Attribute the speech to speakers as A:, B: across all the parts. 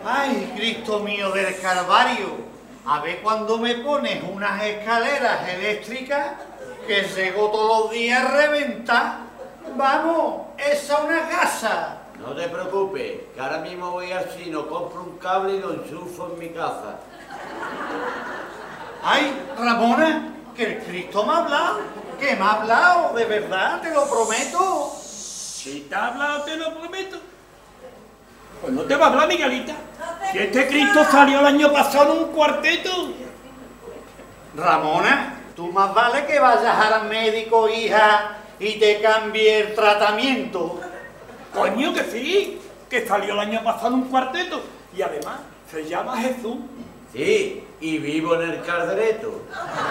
A: Ay, Cristo mío del Calvario, a ver cuando me pones unas escaleras eléctricas que llego todos los días a reventar. Vamos, esa es una casa.
B: No te preocupes, que ahora mismo voy al chino, compro un cable y lo enchufo en mi casa.
A: Ay, Ramona, que el Cristo me ha hablado, que me ha hablado, de verdad, te lo prometo.
C: Si te ha hablado, te lo prometo. Pues no te va a hablar, Miguelita. Si este Cristo salió el año pasado en un cuarteto.
A: Ramona, tú más vale que vayas al médico, hija, y te cambie el tratamiento.
C: Coño, que sí, que salió el año pasado en un cuarteto. Y además, se llama Jesús.
B: Sí, y vivo en el Caldereto.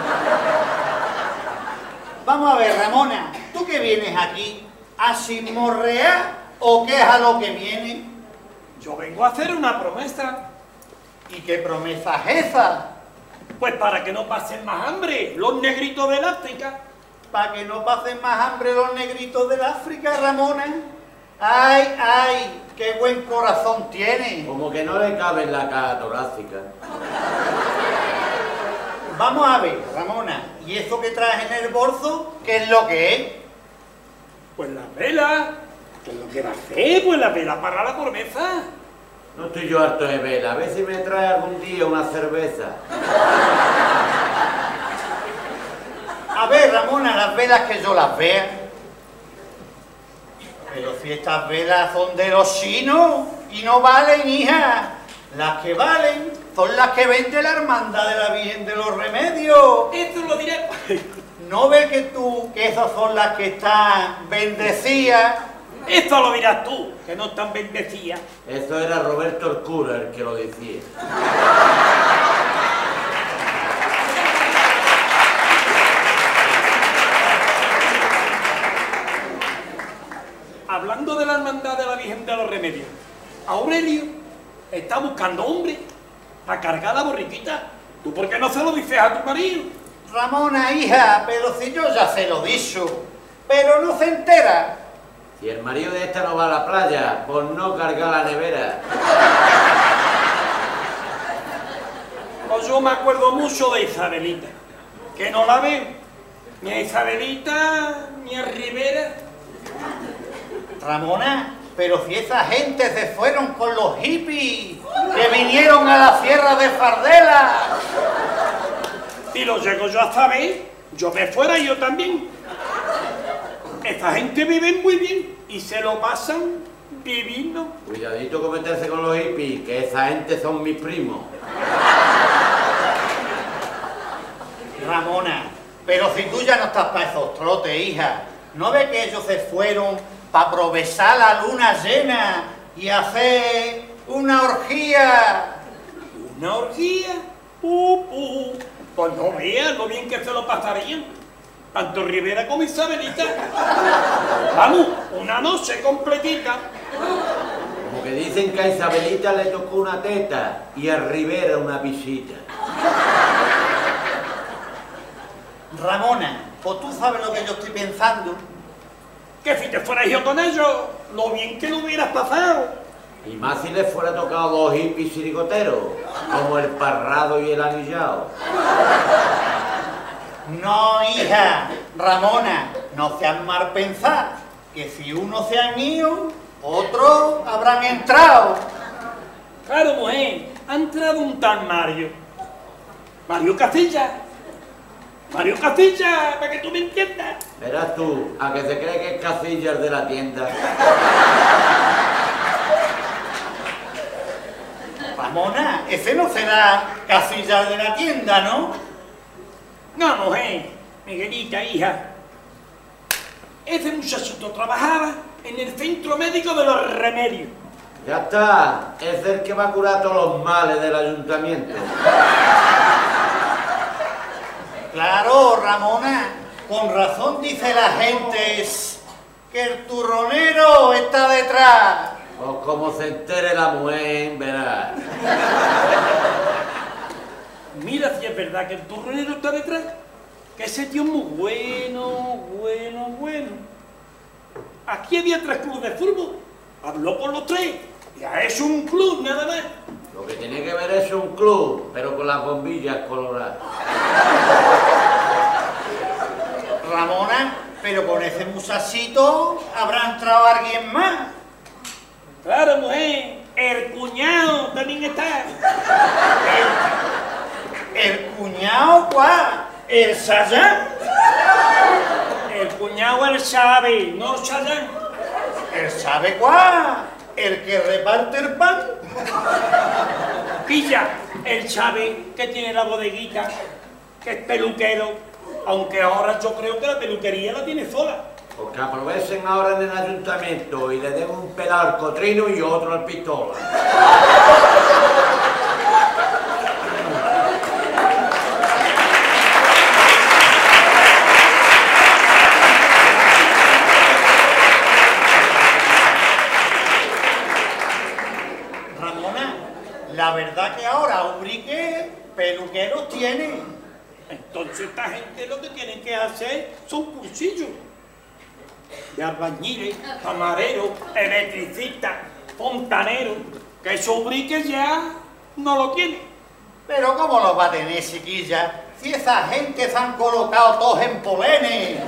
A: Vamos a ver, Ramona, ¿tú que vienes aquí? ¿A chismorrear o qué es a lo que viene?
C: Yo vengo a hacer una promesa.
A: ¿Y qué promesa es esa?
C: Pues para que no pasen más hambre los negritos del África.
A: ¿Para que no pasen más hambre los negritos del África, Ramona? ¡Ay, ay! ¡Qué buen corazón tiene!
B: Como que no le cabe en la caja torácica.
A: Vamos a ver, Ramona, ¿y eso que traes en el bolso, qué es lo que es?
C: Pues la vela. ¿Qué es lo que va a hacer? Pues la vela para la promesa.
B: No estoy yo harto de vela, a ver si me trae algún día una cerveza.
A: A ver, Ramona, las velas que yo las vea. Pero si estas velas son de los chinos y no valen, hija. Las que valen son las que vende la hermandad de la Virgen de los Remedios.
C: Esto lo diré.
A: ¿No ves que esas son las que están bendecidas?
C: Esto lo dirás tú, que no están bendecidas.
B: Eso era Roberto el cura el que lo decía.
C: Hablando de la hermandad de la Virgen de los Remedios, Aurelio está buscando hombre para cargar la borriquita. ¿Tú por qué no se lo dices a tu marido?
A: Ramona, hija, pero si yo ya se lo he dicho, pero no se entera.
B: Si el marido de esta no va a la playa, por no cargar la nevera.
C: Pues yo me acuerdo mucho de Isabelita, que no la veo, ni a Isabelita, ni a Rivera.
A: Ramona, pero si esa gente se fueron con los hippies que vinieron a la sierra de Fardela.
C: Si lo llego yo a saber, yo me fuera yo también. Esta gente vive muy bien y se lo pasan divino.
B: Cuidadito con meterse con los hippies, que esa gente son mis primos.
A: Ramona, pero si tú ya no estás para esos trotes, hija. ¿No ves que ellos se fueron para aprovechar la luna llena y hacer una orgía?
C: ¿Una orgía? Pues no veas lo bien que se lo pasarían. Tanto Rivera como Isabelita. Vamos, una noche completita.
B: Como que dicen que a Isabelita le tocó una teta y a Rivera una visita.
A: Ramona, pues tú sabes lo que yo estoy pensando.
C: Que si te fueras yo con ellos, lo bien que lo hubieras pasado.
B: Y más si les fuera tocado dos hippies sirigoteros, como el Parrado y el Anillao.
A: No, hija, Ramona, no seas mal pensar, que si uno se han ido, otros habrán entrado.
C: Claro, mujer, ha entrado un tal Mario. Mario Castilla. Mario Castilla, para que tú me entiendas.
B: Verás tú, a que se cree que es Casillas de la tienda.
A: Ramona, ese no será Casillas de la tienda, ¿no?
C: No, mujer, Miguelita, hija. Ese muchachito trabajaba en el centro médico de los Remedios.
B: Ya está, es el que va a curar todos los males del ayuntamiento.
A: Claro, Ramona, con razón dice la gente que el turronero está detrás.
B: Pues como se entere la mujer, verás.
C: Mira si es verdad que el turronero está detrás. Que ese tío es muy bueno. Aquí había 3 clubes de fútbol. Habló con los 3. Ya es un club nada más.
B: es un club, pero con las bombillas coloradas.
A: Ramona, pero con ese musacito habrá entrado alguien más.
C: Claro, mujer, el cuñado también está.
A: ¿El cuñado cuál? ¿El Sayán?
C: El cuñado él sabe, no Sayán.
A: ¿El sabe cuál? ¿El que reparte el pan?
C: Pilla, él sabe que tiene la bodeguita, que es peluquero, aunque ahora yo creo que la peluquería la tiene sola.
B: Pues que aprovechen ahora en el ayuntamiento y le den un pelado al cotrino y otro al pistola.
A: Ramona, la verdad que ahora Ubrique peluqueros tiene.
C: Entonces esta gente lo que tienen que hacer son cursillos de albañiles, camareros, electricistas, fontaneros, que esos briques ya no lo tienen.
A: Pero ¿cómo los va a tener, chiquilla? Si esa gente se han colocado todos en polenes.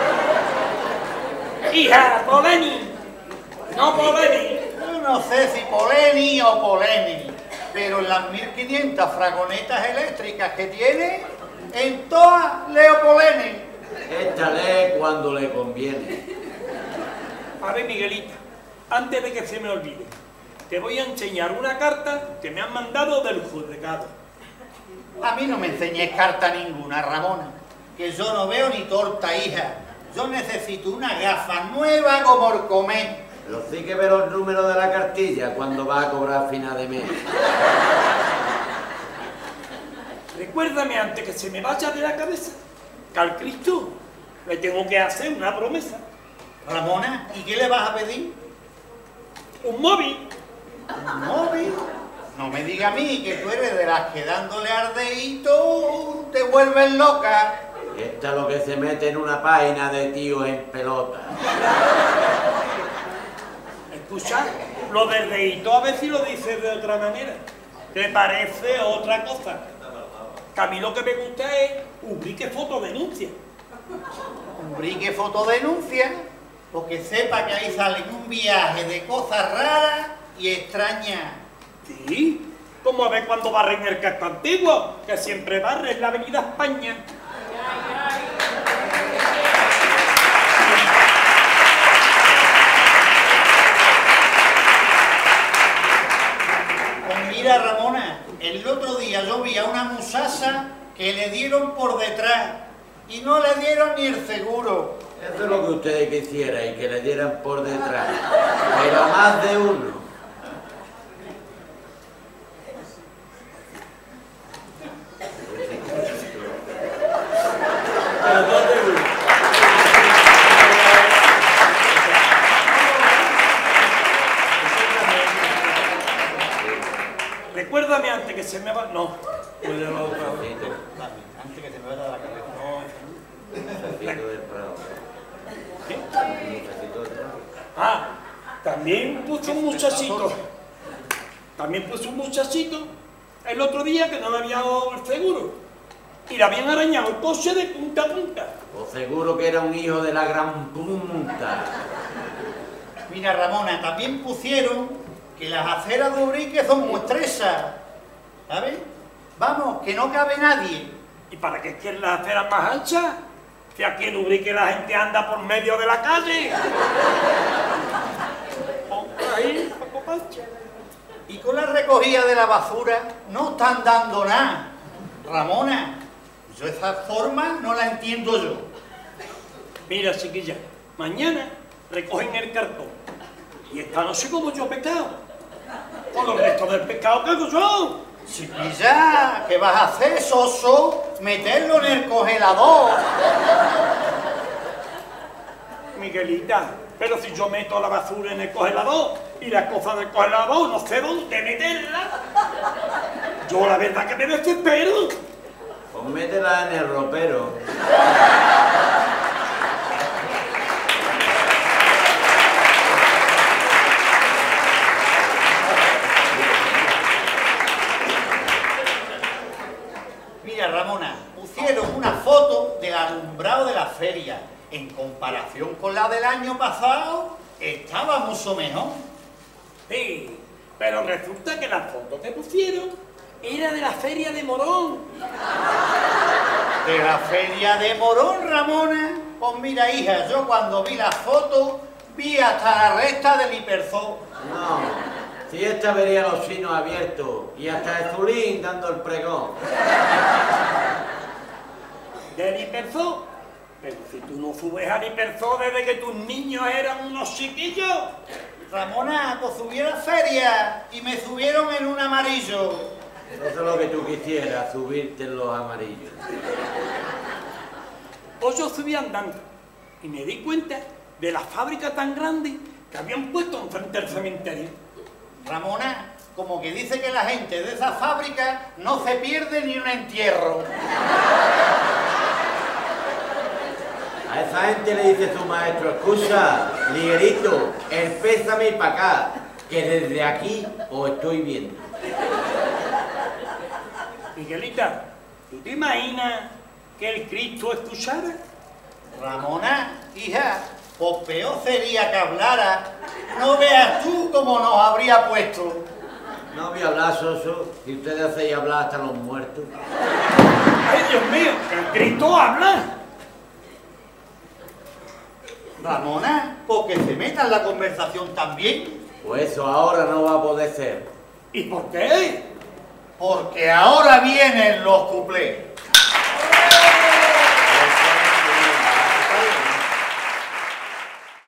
C: Hija, Poleni, no Poleni.
A: Yo no sé si poleni o poleni, pero en las 1500 fragonetas eléctricas que tiene, en todas leo poleni.
B: Esta lee cuando le conviene.
C: A ver, Miguelita, antes de que se me olvide, te voy a enseñar una carta que me han mandado del juzgado.
A: A mí no me enseñes carta ninguna, Ramona, que yo no veo ni torta, hija. Yo necesito una gafa nueva como el comer.
B: Pero sí que ve los números de la cartilla cuando va a cobrar a final de mes.
C: Recuérdame antes que se me vaya de la cabeza que al Cristo le tengo que hacer una promesa.
A: Ramona, ¿y qué le vas a pedir?
C: Un móvil.
A: ¿Un móvil? No me diga a mí que tú eres de las que dándole ardeíto te vuelves loca.
B: Esta es lo que se mete en una página de tíos en pelota.
C: Escucha, lo del reíto a ver si lo dices de otra manera. ¿Te parece otra cosa? Que a mí lo que me gusta es Ubrique fotodenuncia.
A: Ubrique fotodenuncia, porque sepa que ahí sale un viaje de cosas raras y extrañas.
C: Sí, como a ver cuando barren el casco antiguo, que siempre barren la avenida España.
A: Pues mira, Ramona, el otro día yo vi a una musasa que le dieron por detrás y no le dieron ni el seguro.
B: Eso es lo que ustedes quisieran y que le dieran por detrás. Pero a más de uno.
C: Recuérdame antes que se me va... No.
A: Antes que se me vaya la cabeza.
C: ¿Qué? Ah, también puso un muchachito. También puso un muchachito el otro día que no le había dado el seguro. Y le habían arañado el coche de punta a punta.
B: Pues seguro que era un hijo de la gran punta.
A: Mira, Ramona, también pusieron que las aceras de Ubrique son muy estrechas, ¿sabes? Vamos, que no cabe nadie.
C: ¿Y para qué quieren las aceras más anchas? Que aquí en Ubrique la gente anda por medio de la calle. Ahí, poco pancha.
A: Y con la recogida de la basura no están dando nada. Ramona, yo esa forma no la entiendo yo.
C: Mira, chiquilla, mañana recogen el cartón. Y esta noche como yo pescado. Con los restos del pescado que hago yo.
A: Chiquilla, ¿qué vas a hacer, soso? Meterlo en el congelador.
C: Miguelita, pero si yo meto la basura en el congelador y las cosas del congelador no sé dónde meterla. Yo la verdad que me desespero.
B: Pues métela en el ropero.
A: trajeron una foto del alumbrado de la feria. En comparación con la del año pasado, estaba mucho mejor.
C: Sí, pero resulta que la foto que pusieron era de la feria de Morón.
A: ¿De la feria de Morón, Ramona? Pues mira, hija, yo cuando vi la foto, vi hasta la recta del Hiperzoo.
B: No, si esta vería los chinos abiertos y hasta el Zulín dando el pregón.
C: ¿Del Hiperzoo? Pero si tú no subes al Hiperzoo desde que tus niños eran unos chiquillos.
A: Ramona, pues subí a la feria y me subieron en un amarillo.
B: Eso es lo que tú quisieras, subirte en los amarillos.
C: Pues yo subí andando y me di cuenta de la fábrica tan grande que habían puesto enfrente del cementerio.
A: Ramona, como que dice que la gente de esa fábrica no se pierde ni un entierro.
B: A esa gente le dice su maestro, escucha, liguerito, empézame para acá, que desde aquí os estoy viendo.
C: Miguelita, ¿tú te imaginas que el Cristo escuchara?
A: Ramona, hija, pues peor sería que hablara. No veas tú cómo nos habría puesto.
B: No voy a hablar, Soso, si ustedes hacéis hablar hasta los muertos.
C: ¡Ay, Dios mío! ¡Que el Cristo habla!
A: Ramona, porque se meta en la conversación también.
B: Pues eso ahora no va a poder ser.
C: ¿Y por qué?
A: Porque ahora vienen los cuplés.